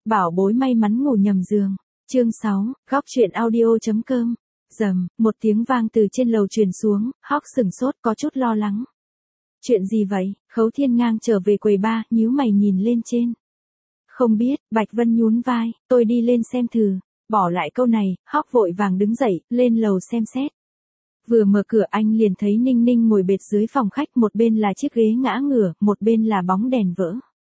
bảo bối may mắn ngủ nhầm giường. Chương 6, góc truyện audio.com. Rầm, một tiếng vang từ trên lầu truyền xuống, Hawk sửng sốt có chút lo lắng. Chuyện gì vậy? Khấu Thiên Ngang trở về quầy bar, nhíu mày nhìn lên trên. Không biết, Bạch Vân nhún vai, tôi đi lên xem thử. Bỏ lại câu này, Hawk vội vàng đứng dậy, lên lầu xem xét. Vừa mở cửa anh liền thấy Ninh Ninh ngồi bệt dưới phòng khách, một bên là chiếc ghế ngã ngửa, một bên là bóng đèn vỡ.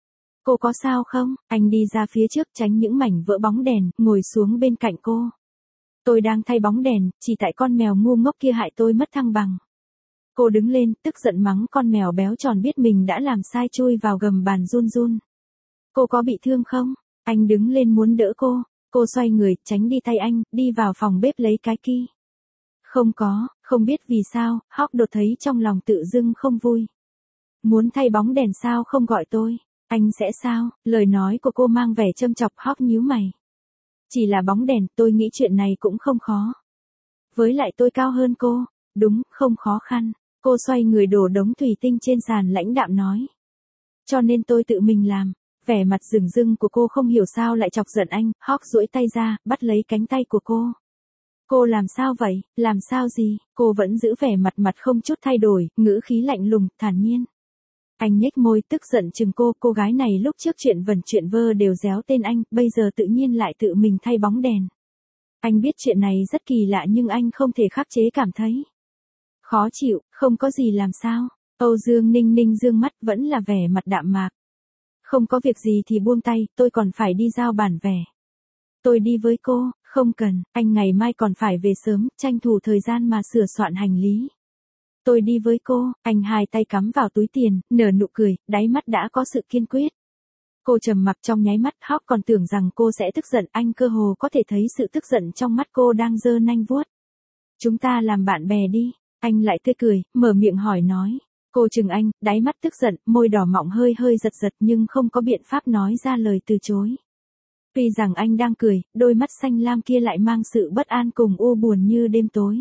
Cô có sao không? Anh đi ra phía trước tránh những mảnh vỡ bóng đèn, ngồi xuống bên cạnh cô. Tôi đang thay bóng đèn, chỉ tại con mèo ngu ngốc kia hại tôi mất thăng bằng. Cô đứng lên, tức giận mắng con mèo béo tròn biết mình đã làm sai chui vào gầm bàn run run. Cô có bị thương không? Anh đứng lên muốn đỡ cô. Cô xoay người, tránh đi tay anh, đi vào phòng bếp lấy cái ki. Không có, không biết vì sao, Hawk đột thấy trong lòng tự dưng không vui. Muốn thay bóng đèn sao không gọi tôi? Anh sẽ sao? Lời nói của cô mang vẻ châm chọc. Hawk nhíu mày. Chỉ là bóng đèn, tôi nghĩ chuyện này cũng không khó. Với lại tôi cao hơn cô. Đúng, không khó khăn. Cô xoay người đổ đống thủy tinh trên sàn lãnh đạm nói. Cho nên tôi tự mình làm. Vẻ mặt rừng rưng của cô không hiểu sao lại chọc giận anh. Hawk duỗi tay ra, bắt lấy cánh tay của cô. Cô làm sao vậy? Làm sao gì? Cô vẫn giữ vẻ mặt không chút thay đổi, ngữ khí lạnh lùng, thản nhiên. Anh nhếch môi tức giận chừng cô gái này lúc trước chuyện vẩn chuyện vơ đều réo tên anh, bây giờ tự nhiên lại tự mình thay bóng đèn. Anh biết chuyện này rất kỳ lạ nhưng anh không thể khắc chế cảm thấy. Khó chịu, không có gì làm sao. Âu Dương Ninh Ninh dương mắt vẫn là vẻ mặt đạm mạc. Không có việc gì thì buông tay, tôi còn phải đi giao bản vẽ. Tôi đi với cô, không cần, anh ngày mai còn phải về sớm, tranh thủ thời gian mà sửa soạn hành lý. Tôi đi với cô, anh hai tay cắm vào túi tiền, nở nụ cười, đáy mắt đã có sự kiên quyết. Cô trầm mặc trong nháy mắt, Hawk còn tưởng rằng cô sẽ tức giận, anh cơ hồ có thể thấy sự tức giận trong mắt cô đang giơ nanh vuốt. Chúng ta làm bạn bè đi, anh lại tươi cười, mở miệng hỏi nói. Cô chừng anh, đáy mắt tức giận, môi đỏ mọng hơi giật nhưng không có biện pháp nói ra lời từ chối. Tuy rằng anh đang cười, đôi mắt xanh lam kia lại mang sự bất an cùng u buồn như đêm tối.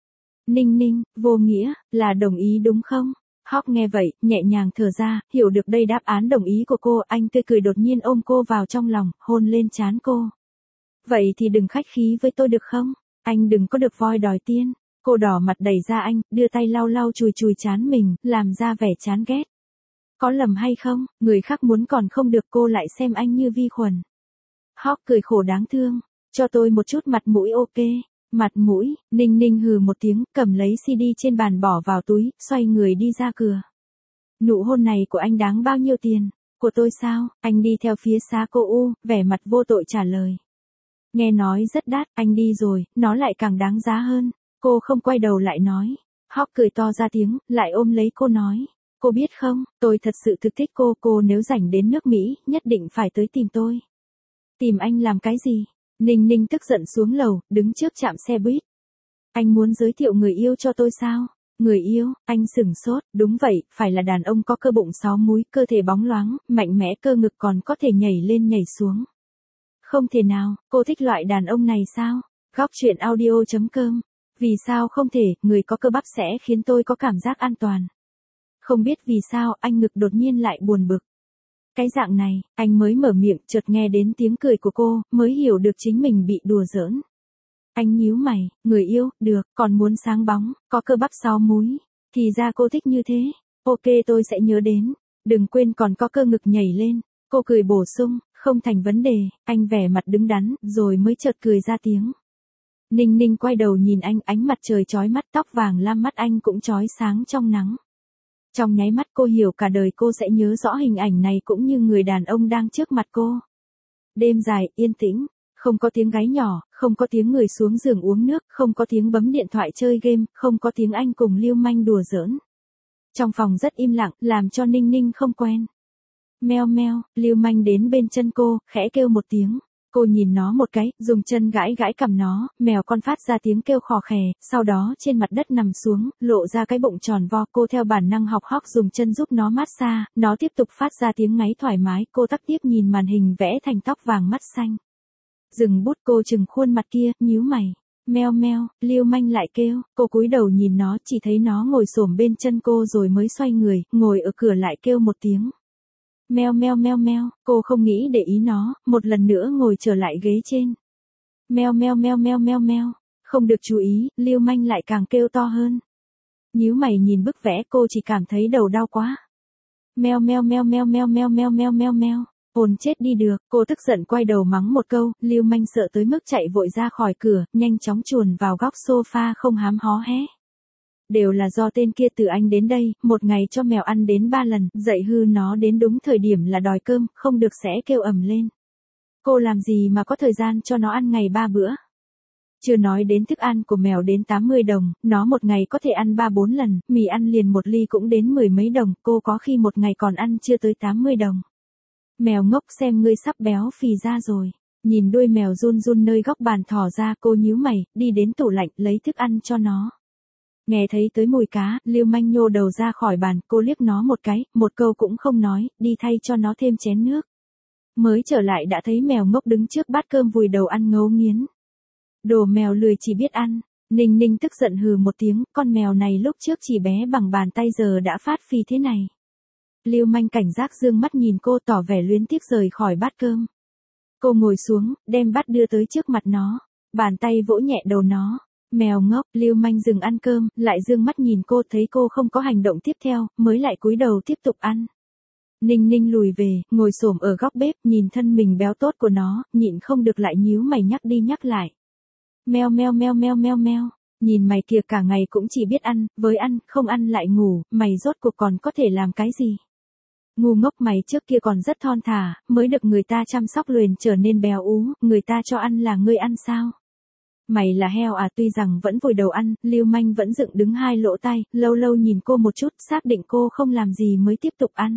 Ninh Ninh, vô nghĩa, là đồng ý đúng không? Hawk nghe vậy, nhẹ nhàng thở ra, hiểu được đây đáp án đồng ý của cô, anh tươi cười đột nhiên ôm cô vào trong lòng, hôn lên trán cô. Vậy thì đừng khách khí với tôi được không? Anh đừng có được voi đòi tiên. Cô đỏ mặt đẩy ra anh, đưa tay lau chùi trán mình, làm ra vẻ chán ghét. Có lầm hay không, người khác muốn còn không được cô lại xem anh như vi khuẩn. Hawk cười khổ đáng thương, cho tôi một chút mặt mũi ok. Mặt mũi, Ninh Ninh hừ một tiếng, cầm lấy CD trên bàn bỏ vào túi, xoay người đi ra cửa. Nụ hôn này của anh đáng bao nhiêu tiền? Của tôi sao? Anh đi theo phía xa cô vẻ mặt vô tội trả lời. Nghe nói rất đắt, anh đi rồi, nó lại càng đáng giá hơn. Cô không quay đầu lại nói. Hawk cười to ra tiếng, lại ôm lấy cô nói. Cô biết không, tôi thật sự thực thích cô nếu rảnh đến nước Mỹ, nhất định phải tới tìm tôi. Tìm anh làm cái gì? Ninh Ninh tức giận xuống lầu, đứng trước trạm xe buýt. Anh muốn giới thiệu người yêu cho tôi sao? Người yêu, anh sửng sốt, đúng vậy, phải là đàn ông có cơ bụng 6 múi, cơ thể bóng loáng, mạnh mẽ cơ ngực còn có thể nhảy lên nhảy xuống. Không thể nào, cô thích loại đàn ông này sao? Góc truyện audio.com. Vì sao không thể, người có cơ bắp sẽ khiến tôi có cảm giác an toàn. Không biết vì sao, anh ngực đột nhiên lại buồn bực. Cái dạng này, anh mới mở miệng, chợt nghe đến tiếng cười của cô, mới hiểu được chính mình bị đùa giỡn. Anh nhíu mày, người yêu, được, còn muốn sáng bóng, có cơ bắp 6 múi. Thì ra cô thích như thế. Ok tôi sẽ nhớ đến. Đừng quên còn có cơ ngực nhảy lên. Cô cười bổ sung, không thành vấn đề, anh vẻ mặt đứng đắn, rồi mới chợt cười ra tiếng. Ninh Ninh quay đầu nhìn anh, ánh mặt trời chói mắt, tóc vàng lam mắt anh cũng chói sáng trong nắng. Trong nháy mắt cô hiểu cả đời cô sẽ nhớ rõ hình ảnh này cũng như người đàn ông đang trước mặt cô. Đêm dài, yên tĩnh, không có tiếng gáy nhỏ, không có tiếng người xuống giường uống nước, không có tiếng bấm điện thoại chơi game, không có tiếng anh cùng Lưu Manh đùa giỡn. Trong phòng rất im lặng, làm cho Ninh Ninh không quen. Meo meo, Lưu Manh đến bên chân cô, khẽ kêu một tiếng. Cô nhìn nó một cái, dùng chân gãi cằm nó, mèo con phát ra tiếng kêu khò khè, sau đó trên mặt đất nằm xuống, lộ ra cái bụng tròn vo, cô theo bản năng học Hawk dùng chân giúp nó massage, nó tiếp tục phát ra tiếng ngáy thoải mái, cô tắc tiếp nhìn màn hình vẽ thành tóc vàng mắt xanh. Dừng bút cô chừng khuôn mặt kia, nhíu mày. Meo meo, Lưu Manh lại kêu, cô cúi đầu nhìn nó, chỉ thấy nó ngồi xổm bên chân cô rồi mới xoay người, ngồi ở cửa lại kêu một tiếng. Meo meo meo meo, cô không nghĩ để ý nó, một lần nữa ngồi trở lại ghế trên. Meo meo meo meo meo meo, không được chú ý, Lưu Manh lại càng kêu to hơn. Nhíu mày nhìn bức vẽ cô chỉ cảm thấy đầu đau quá. Meo meo meo meo meo meo meo meo meo meo. Ồn chết đi được, cô tức giận quay đầu mắng một câu, Lưu Manh sợ tới mức chạy vội ra khỏi cửa, nhanh chóng chuồn vào góc sofa không hám hó hé. Đều là do tên kia từ Anh đến đây, một ngày cho mèo ăn đến 3 lần, dạy hư nó đến đúng thời điểm là đòi cơm, không được sẽ kêu ầm lên. Cô làm gì mà có thời gian cho nó ăn ngày 3 bữa. Chưa nói đến thức ăn của mèo đến 80 đồng, nó một ngày có thể ăn 3-4 lần, mì ăn liền một ly cũng đến 10 mấy đồng, cô có khi một ngày còn ăn chưa tới 80 đồng. Mèo ngốc xem ngươi sắp béo phì ra rồi. Nhìn đuôi mèo run run nơi góc bàn thò ra cô nhíu mày, đi đến tủ lạnh lấy thức ăn cho nó. Nghe thấy tới mùi cá, Lưu Manh nhô đầu ra khỏi bàn, cô liếc nó một cái, một câu cũng không nói, đi thay cho nó thêm chén nước. Mới trở lại đã thấy mèo ngốc đứng trước bát cơm vùi đầu ăn ngấu nghiến. Đồ mèo lười chỉ biết ăn. Ninh Ninh tức giận hừ một tiếng, con mèo này lúc trước chỉ bé bằng bàn tay giờ đã phát phi thế này. Lưu Manh cảnh giác dương mắt nhìn cô tỏ vẻ luyến tiếc rời khỏi bát cơm. Cô ngồi xuống, đem bát đưa tới trước mặt nó, bàn tay vỗ nhẹ đầu nó. Mèo ngốc, Lưu Manh dừng ăn cơm, lại dương mắt nhìn cô thấy cô không có hành động tiếp theo, mới lại cúi đầu tiếp tục ăn. Ninh Ninh lùi về, ngồi xổm ở góc bếp, nhìn thân mình béo tốt của nó, nhịn không được lại nhíu mày nhắc đi nhắc lại. Meo meo meo meo meo meo, nhìn mày kìa cả ngày cũng chỉ biết ăn, với ăn, không ăn lại ngủ, mày rốt cuộc còn có thể làm cái gì? Ngu ngốc mày trước kia còn rất thon thả, mới được người ta chăm sóc luyện trở nên béo ú, người ta cho ăn là ngươi ăn sao? Mày là heo à? Tuy rằng vẫn vùi đầu ăn, Lưu Manh vẫn dựng đứng hai lỗ tai, lâu lâu nhìn cô một chút, xác định cô không làm gì mới tiếp tục ăn.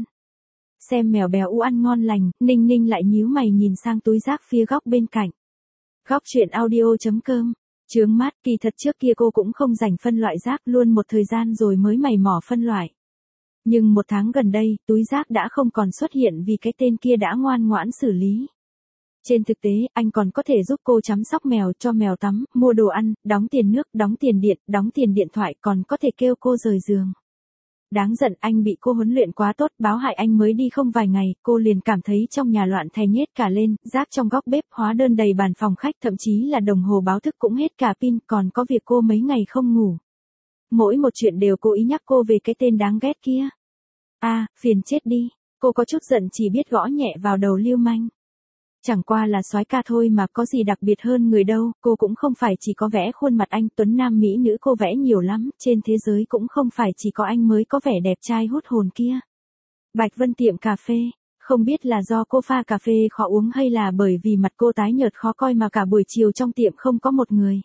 Xem mèo béo ú ăn ngon lành, Ninh Ninh lại nhíu mày nhìn sang túi rác phía góc bên cạnh. Góc truyện audio.com. Chướng mắt, kỳ thật trước kia cô cũng không rảnh phân loại rác, luôn một thời gian rồi mới mày mò phân loại. Nhưng một tháng gần đây, túi rác đã không còn xuất hiện vì cái tên kia đã ngoan ngoãn xử lý. Trên thực tế, anh còn có thể giúp cô chăm sóc mèo, cho mèo tắm, mua đồ ăn, đóng tiền nước, đóng tiền điện, đóng tiền điện thoại, còn có thể kêu cô rời giường. Đáng giận, anh bị cô huấn luyện quá tốt, báo hại anh mới đi không vài ngày, cô liền cảm thấy trong nhà loạn thè nhét cả lên, rác trong góc bếp, hóa đơn đầy bàn phòng khách, thậm chí là đồng hồ báo thức cũng hết cả pin, còn có việc cô mấy ngày không ngủ. Mỗi một chuyện đều cố ý nhắc cô về cái tên đáng ghét kia. Phiền chết đi, cô có chút giận chỉ biết gõ nhẹ vào đầu Lưu Manh. Chẳng qua là soái ca thôi mà có gì đặc biệt hơn người đâu, cô cũng không phải chỉ có vẽ khuôn mặt anh tuấn nam mỹ nữ cô vẽ nhiều lắm, trên thế giới cũng không phải chỉ có anh mới có vẻ đẹp trai hút hồn kia. Bạch Vân tiệm cà phê, không biết là do cô pha cà phê khó uống hay là bởi vì mặt cô tái nhợt khó coi mà cả buổi chiều trong tiệm không có một người.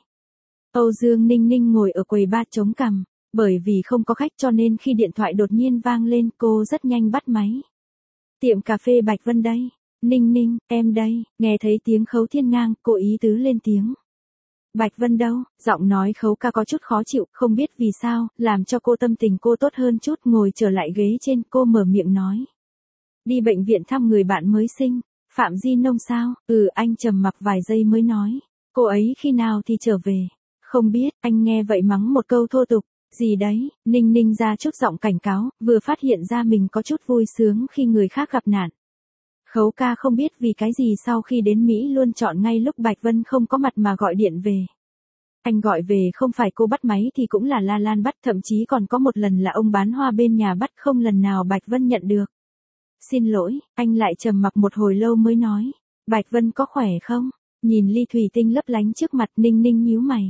Âu Dương Ninh Ninh ngồi ở quầy bar chống cằm, bởi vì không có khách cho nên khi điện thoại đột nhiên vang lên cô rất nhanh bắt máy. Tiệm cà phê Bạch Vân đây. Ninh Ninh, em đây, nghe thấy tiếng Khấu Thiên Ngang, cô ý tứ lên tiếng. Bạch Vân đâu? Giọng nói Khấu ca có chút khó chịu, không biết vì sao, làm cho cô tâm tình cô tốt hơn chút, ngồi trở lại ghế trên, cô mở miệng nói. Đi bệnh viện thăm người bạn mới sinh, Phạm Di Nông sao? Anh trầm mặc vài giây mới nói. Cô ấy khi nào thì trở về? Không biết, anh nghe vậy mắng một câu thô tục. Gì đấy? Ninh Ninh ra chút giọng cảnh cáo, vừa phát hiện ra mình có chút vui sướng khi người khác gặp nạn. Khấu ca không biết vì cái gì sau khi đến Mỹ luôn chọn ngay lúc Bạch Vân không có mặt mà gọi điện về. Anh gọi về không phải cô bắt máy thì cũng là La Lan bắt, thậm chí còn có một lần là ông bán hoa bên nhà bắt, không lần nào Bạch Vân nhận được. Xin lỗi, anh lại trầm mặc một hồi lâu mới nói. Bạch Vân có khỏe không? Nhìn ly thủy tinh lấp lánh trước mặt, Ninh Ninh nhíu mày.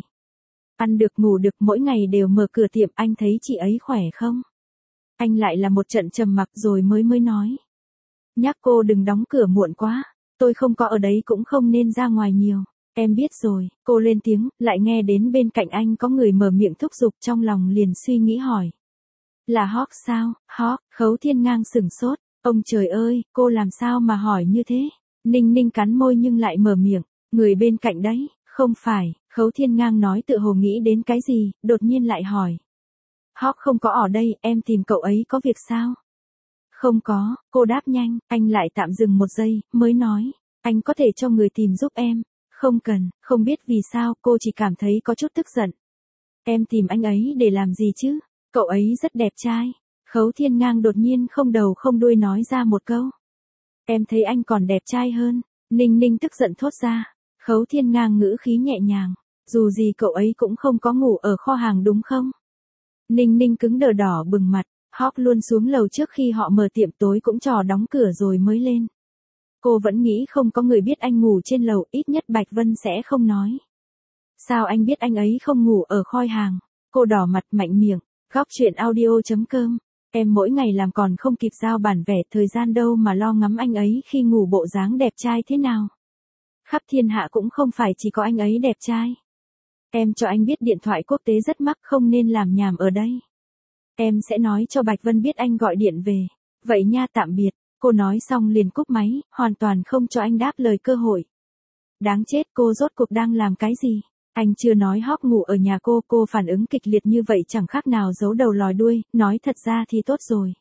Ăn được ngủ được, mỗi ngày đều mở cửa tiệm, anh thấy chị ấy khỏe không? Anh lại là một trận trầm mặc rồi mới nói. Nhắc cô đừng đóng cửa muộn quá, tôi không có ở đấy cũng không nên ra ngoài nhiều. Em biết rồi, cô lên tiếng, lại nghe đến bên cạnh anh có người mở miệng thúc giục, trong lòng liền suy nghĩ hỏi. Là Hawk sao? Hawk, Khấu Thiên Ngang sửng sốt, ông trời ơi, cô làm sao mà hỏi như thế? Ninh Ninh cắn môi nhưng lại mở miệng, người bên cạnh đấy, không phải, Khấu Thiên Ngang nói tự hồ nghĩ đến cái gì, đột nhiên lại hỏi. Hawk không có ở đây, em tìm cậu ấy có việc sao? Không có, cô đáp nhanh, anh lại tạm dừng một giây, mới nói, anh có thể cho người tìm giúp em. Không cần, không biết vì sao cô chỉ cảm thấy có chút tức giận. Em tìm anh ấy để làm gì chứ? Cậu ấy rất đẹp trai. Khấu Thiên Ngang đột nhiên không đầu không đuôi nói ra một câu. Em thấy anh còn đẹp trai hơn. Ninh Ninh tức giận thốt ra. Khấu Thiên Ngang ngữ khí nhẹ nhàng. Dù gì cậu ấy cũng không có ngủ ở kho hàng đúng không? Ninh Ninh cứng đờ đỏ bừng mặt. Hawk luôn xuống lầu trước khi họ mở tiệm tối cũng trò đóng cửa rồi mới lên. Cô vẫn nghĩ không có người biết anh ngủ trên lầu, ít nhất Bạch Vân sẽ không nói. Sao anh biết anh ấy không ngủ ở kho hàng? Cô đỏ mặt mạnh miệng. Góc chuyện audio.com. Em mỗi ngày làm còn không kịp giao bản vẽ, thời gian đâu mà lo ngắm anh ấy khi ngủ bộ dáng đẹp trai thế nào. Khắp thiên hạ cũng không phải chỉ có anh ấy đẹp trai. Em cho anh biết điện thoại quốc tế rất mắc, không nên làm nhảm ở đây. Em sẽ nói cho Bạch Vân biết anh gọi điện về. Vậy nha, tạm biệt. Cô nói xong liền cúp máy, hoàn toàn không cho anh đáp lời cơ hội. Đáng chết, cô rốt cuộc đang làm cái gì? Anh chưa nói Hawk ngủ ở nhà cô phản ứng kịch liệt như vậy chẳng khác nào giấu đầu lòi đuôi, nói thật ra thì tốt rồi.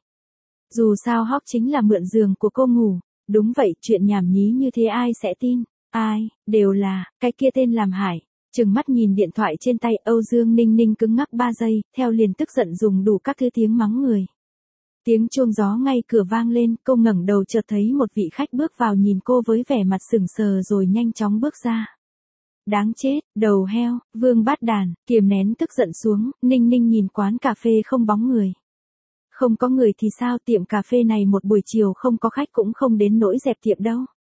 Dù sao Hawk chính là mượn giường của cô ngủ. Đúng vậy, chuyện nhảm nhí như thế ai sẽ tin? Ai, đều là, cái kia tên làm Hải. Trừng mắt nhìn điện thoại trên tay, Âu Dương Ninh Ninh cứng ngắc 3 giây, theo liền tức giận dùng đủ các thứ tiếng mắng người. Tiếng chuông gió ngay cửa vang lên, cô ngẩng đầu chợt thấy một vị khách bước vào nhìn cô với vẻ mặt sững sờ rồi nhanh chóng bước ra. Đáng chết, đầu heo, Vương Bát Đàn, kiềm nén tức giận xuống, Ninh Ninh nhìn quán cà phê không bóng người. Không có người thì sao, tiệm cà phê này một buổi chiều không có khách cũng không đến nỗi dẹp tiệm đâu.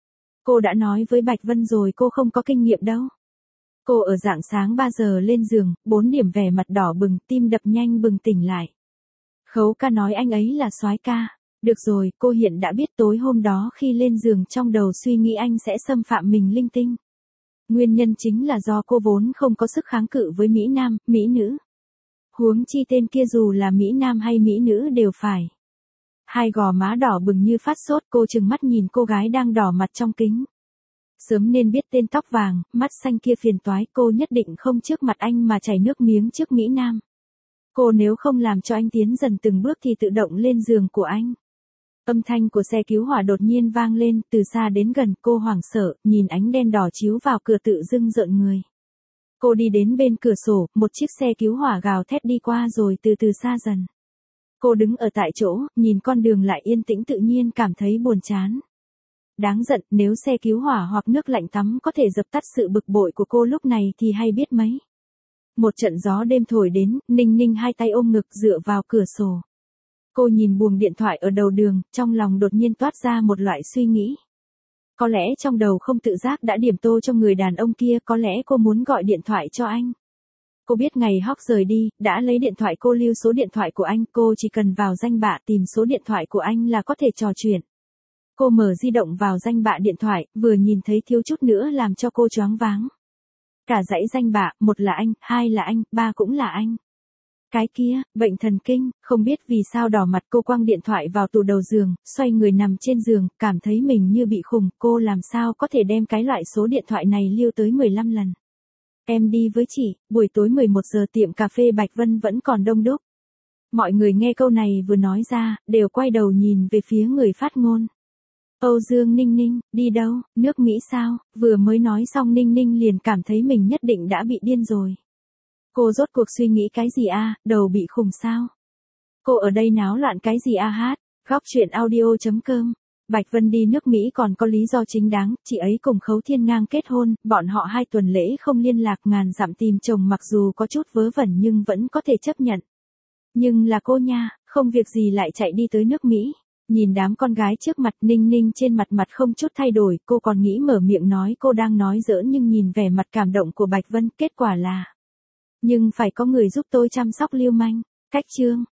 Cô đã nói với Bạch Vân rồi cô không có kinh nghiệm đâu. Cô ở rạng sáng 3 giờ lên giường, 4 điểm vẻ mặt đỏ bừng, tim đập nhanh bừng tỉnh lại. Khấu ca nói anh ấy là soái ca. Được rồi, cô hiện đã biết tối hôm đó khi lên giường trong đầu suy nghĩ anh sẽ xâm phạm mình linh tinh. Nguyên nhân chính là do cô vốn không có sức kháng cự với Mỹ Nam, Mỹ nữ. Huống chi tên kia dù là Mỹ Nam hay Mỹ nữ đều phải. Hai gò má đỏ bừng như phát sốt, cô trừng mắt nhìn cô gái đang đỏ mặt trong kính. Sớm nên biết tên tóc vàng, mắt xanh kia phiền toái, cô nhất định không trước mặt anh mà chảy nước miếng trước Mỹ Nam. Cô nếu không làm cho anh tiến dần từng bước thì tự động lên giường của anh. Âm thanh của xe cứu hỏa đột nhiên vang lên, từ xa đến gần, cô hoảng sợ, nhìn ánh đen đỏ chiếu vào cửa tự dưng rợn người. Cô đi đến bên cửa sổ, một chiếc xe cứu hỏa gào thét đi qua rồi từ từ xa dần. Cô đứng ở tại chỗ, nhìn con đường lại yên tĩnh tự nhiên cảm thấy buồn chán. Đáng giận, nếu xe cứu hỏa hoặc nước lạnh tắm có thể dập tắt sự bực bội của cô lúc này thì hay biết mấy. Một trận gió đêm thổi đến, Ninh Ninh hai tay ôm ngực dựa vào cửa sổ. Cô nhìn buồng điện thoại ở đầu đường, trong lòng đột nhiên toát ra một loại suy nghĩ. Có lẽ trong đầu không tự giác đã điểm tô cho người đàn ông kia, có lẽ cô muốn gọi điện thoại cho anh. Cô biết ngày Hawk rời đi, đã lấy điện thoại cô lưu số điện thoại của anh, cô chỉ cần vào danh bạ tìm số điện thoại của anh là có thể trò chuyện. Cô mở di động vào danh bạ điện thoại, vừa nhìn thấy thiếu chút nữa làm cho cô choáng váng. Cả dãy danh bạ, 1 là anh, 2 là anh, 3 cũng là anh. Cái kia, bệnh thần kinh, không biết vì sao đỏ mặt, cô quăng điện thoại vào tủ đầu giường, xoay người nằm trên giường, cảm thấy mình như bị khùng, cô làm sao có thể đem cái loại số điện thoại này lưu tới 15 lần. Em đi với chị, buổi tối 11 giờ tiệm cà phê Bạch Vân vẫn còn đông đúc. Mọi người nghe câu này vừa nói ra, đều quay đầu nhìn về phía người phát ngôn. Âu Dương Ninh Ninh, đi đâu, nước Mỹ sao? Vừa mới nói xong Ninh Ninh liền cảm thấy mình nhất định đã bị điên rồi. Cô rốt cuộc suy nghĩ cái gì a, đầu bị khùng sao? Cô ở đây náo loạn cái gì a hát? Góc chuyện audio.com. Bạch Vân đi nước Mỹ còn có lý do chính đáng, chị ấy cùng Khấu Thiên Ngang kết hôn, bọn họ 2 tuần lễ không liên lạc, ngàn dặm tìm chồng mặc dù có chút vớ vẩn nhưng vẫn có thể chấp nhận. Nhưng là cô nha, không việc gì lại chạy đi tới nước Mỹ. Nhìn đám con gái trước mặt, Ninh Ninh trên mặt không chút thay đổi, cô còn nghĩ mở miệng nói cô đang nói giỡn nhưng nhìn vẻ mặt cảm động của Bạch Vân, kết quả là. Nhưng phải có người giúp tôi chăm sóc Lưu Manh. Cách chương.